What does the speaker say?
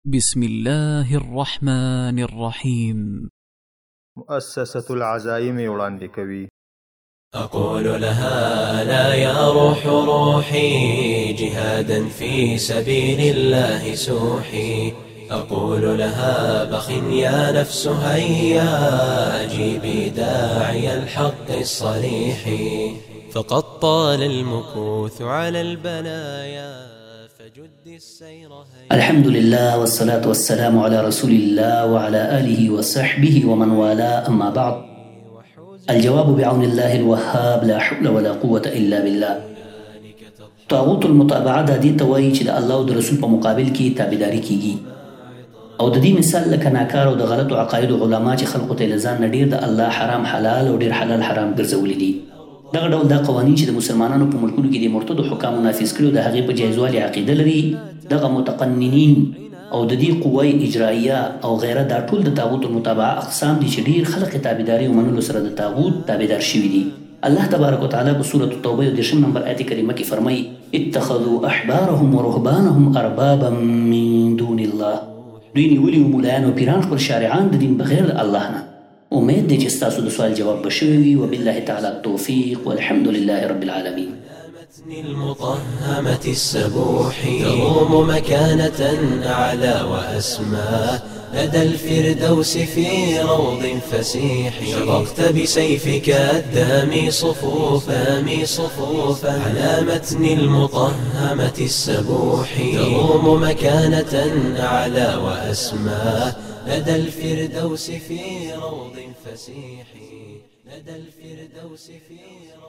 بسم الله الرحمن الرحيم. مؤسسة العزائم وړاندې کوي. أقول لها لا يا روح روحي جهادا في سبيل الله سوحي. أقول لها بخ يا نفس هيا أجيبي داعي الحق الصريح. فقد طال المكوث على البلايا فجد السير الحمد لله والصلاة والسلام على رسول الله وعلى آله وصحبه ومن والاه، أما بعد. الجواب بعون الله الوهاب، لا حول ولا قوة إلا بالله. طاغوت المتابعه د دې ته وایي چې د الله او د رسول په مقابل کې تابعداري کیږي، او د دې مثال لکه ناکار او د غلطو عقایدو علما چې خلقو ته له ځان نه ډېر د الله حرام حلال او ډېر حلال حرام ګرځولي دي. دغه ډول دا قوانین چې د مسلمانانو په ملکونو کې د مرتدو حکامو نافذ کړي او د هغې په جایزوالي عقیده لري، دغه متقننین او د دې قوه اجرائیه او غیره دا ټول د طاغوت المتابعه اقسام دي چې ډېر خلق تابعداري ومنلو سره د طاغوت تابعدار شوي دي. الله تبارک وتعالی په سورة التوبه 10 نمبر آیت کریمه کې فرمایي: اتخذوا احبارهم ورهبانهم اربابا من دون الله. دوی نیولي وو مولایان او پیران خپل شارعان د دین بغیر د الله نه. امید دی چې ستاسو د سوال جواب به شوی وي. وبالله تعالی التوفیق والحمد لله رب العالمین. المطهمة السبوح تروم مكانة أعلى وأسمى لدى الفردوس في روض فسيح. شققت بسيفك الدامي صفوفا على متن المطهمة السبوح تروم مكانة أعلى وأسمى لدى الفردوس في روض فسيح. لدى الفردوس في روض